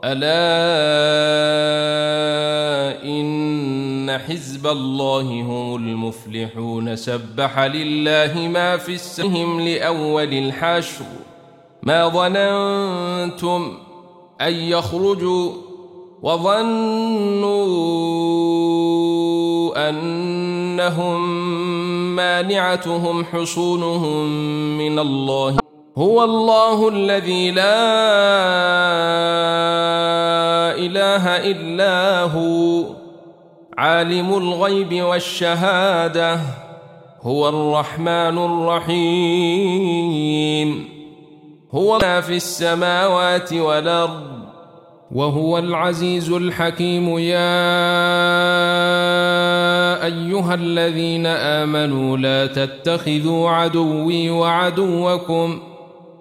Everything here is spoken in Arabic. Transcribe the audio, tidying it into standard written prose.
ألا إن حزب الله هم المفلحون سبح لله ما في السماوات لأول الحشر ما ظننتم أن يخرجوا وظنوا أنهم مانعتهم حصونهم من الله هو الله الذي لا إله إلا هو عالم الغيب والشهادة هو الرحمن الرحيم هو ما في السماوات والأرض وهو العزيز الحكيم يا أيها الذين آمنوا لا تتخذوا عدوي وعدوكم